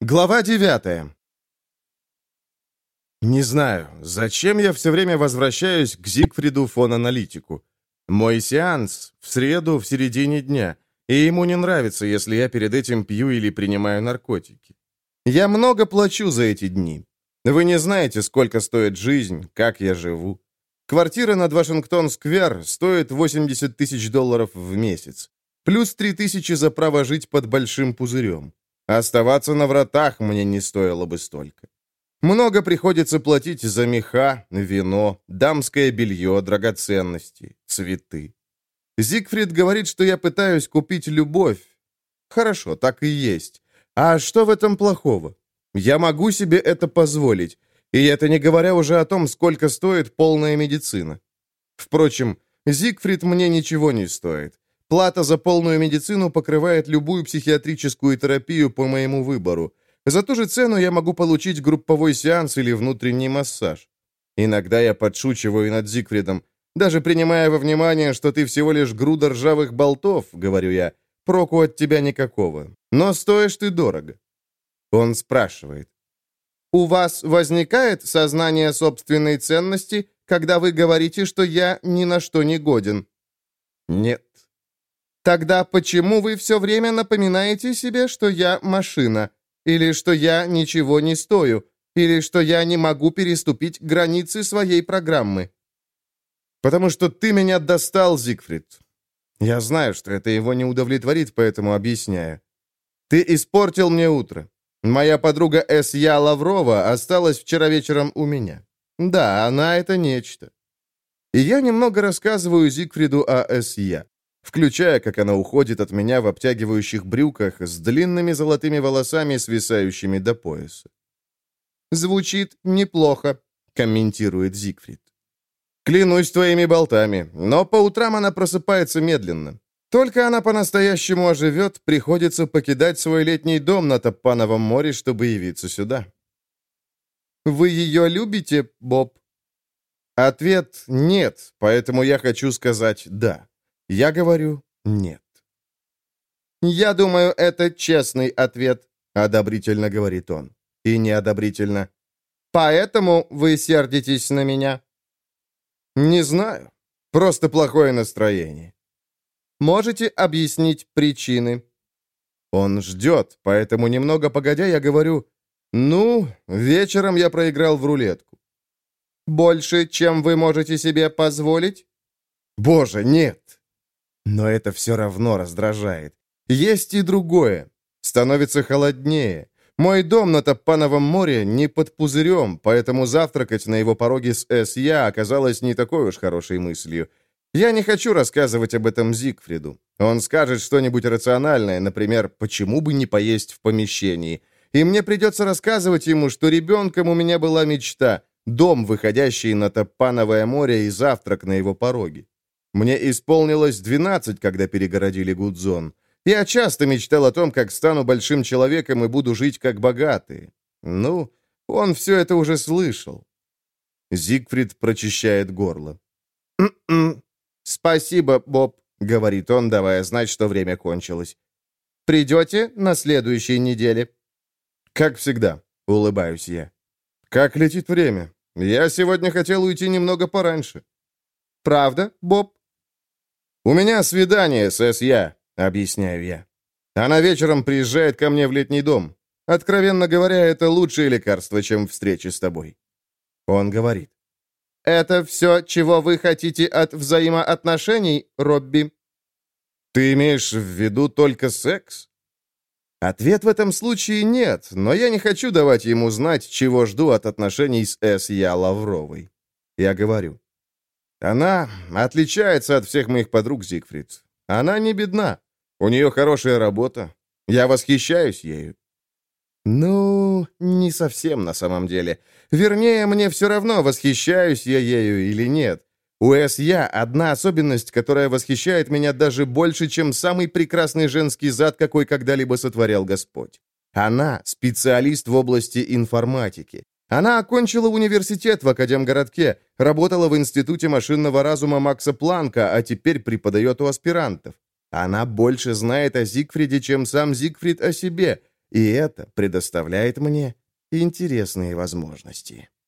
Глава 9. Не знаю, зачем я все время возвращаюсь к Зигфриду фон Аналитику. Мой сеанс в среду в середине дня, и ему не нравится, если я перед этим пью или принимаю наркотики. Я много плачу за эти дни. Вы не знаете, сколько стоит жизнь, как я живу. Квартира над Вашингтон-сквер стоит $80 тысяч в месяц, плюс 3000 за право жить под большим пузырем. Оставаться на вратах мне не стоило бы столько. Много приходится платить за меха, вино, дамское белье, драгоценности, цветы. Зигфрид говорит, что я пытаюсь купить любовь. Хорошо, так и есть. А что в этом плохого? Я могу себе это позволить. И это не говоря уже о том, сколько стоит полная медицина. Впрочем, Зигфрид мне ничего не стоит. Плата за полную медицину покрывает любую психиатрическую терапию по моему выбору. За ту же цену я могу получить групповой сеанс или внутренний массаж. Иногда я подшучиваю над Зигфридом. Даже принимая во внимание, что ты всего лишь груда ржавых болтов, говорю я, проку от тебя никакого. Но стоишь ты дорого. Он спрашивает. У вас возникает сознание собственной ценности, когда вы говорите, что я ни на что не годен? Нет. Тогда почему вы все время напоминаете себе, что я машина, или что я ничего не стою, или что я не могу переступить границы своей программы? Потому что ты меня достал, Зигфрид. Я знаю, что это его не удовлетворит, поэтому объясняю. Ты испортил мне утро. Моя подруга С.Я. Лаврова осталась вчера вечером у меня. Да, она это нечто. И я немного рассказываю Зигфриду о С.Я., включая, как она уходит от меня в обтягивающих брюках с длинными золотыми волосами, свисающими до пояса. «Звучит неплохо», — комментирует Зигфрид. «Клянусь твоими болтами, но по утрам она просыпается медленно. Только она по-настоящему оживет, приходится покидать свой летний дом на Таппановом море, чтобы явиться сюда». «Вы ее любите, Боб?» Ответ «нет», поэтому я хочу сказать «да». Я говорю «нет». «Я думаю, это честный ответ», — одобрительно говорит он. И неодобрительно. «Поэтому вы сердитесь на меня?» «Не знаю. Просто плохое настроение». «Можете объяснить причины?» Он ждет, поэтому немного погодя я говорю, вечером я проиграл в рулетку. «Больше, чем вы можете себе позволить?» «Боже, нет!» Но это все равно раздражает. Есть и другое. Становится холоднее. Мой дом на Таппановом море не под пузырем, поэтому завтракать на его пороге с С.Я. оказалось не такой уж хорошей мыслью. Я не хочу рассказывать об этом Зигфриду. Он скажет что-нибудь рациональное, например, почему бы не поесть в помещении. И мне придется рассказывать ему, что ребенком у меня была мечта — дом, выходящий на Таппановое море, и завтрак на его пороге. Мне исполнилось 12, когда перегородили Гудзон. Я часто мечтал о том, как стану большим человеком и буду жить как богатые. Он все это уже слышал. Зигфрид прочищает горло. «Спасибо, Боб», — говорит он, давая знать, что время кончилось. «Придете на следующей неделе?» «Как всегда», — улыбаюсь я. «Как летит время? Я сегодня хотел уйти немного пораньше». «Правда, Боб?» «У меня свидание с С.Я., объясняю я. Она вечером приезжает ко мне в летний дом. Откровенно говоря, это лучшее лекарство, чем встреча с тобой». Он говорит. «Это все, чего вы хотите от взаимоотношений, Робби?» «Ты имеешь в виду только секс?» Ответ в этом случае нет, но я не хочу давать ему знать, чего жду от отношений с С.Я. Лавровой. Я говорю. Она отличается от всех моих подруг, Зигфрид. Она не бедна. У нее хорошая работа. Я восхищаюсь ею. Не совсем на самом деле. Вернее, мне все равно, восхищаюсь я ею или нет. У С.Я. одна особенность, которая восхищает меня даже больше, чем самый прекрасный женский зад, какой когда-либо сотворял Господь. Она специалист в области информатики. Она окончила университет в Академгородке, работала в Институте машинного разума Макса Планка, а теперь преподает у аспирантов. Она больше знает о Зигфриде, чем сам Зигфрид о себе, И это предоставляет мне интересные возможности.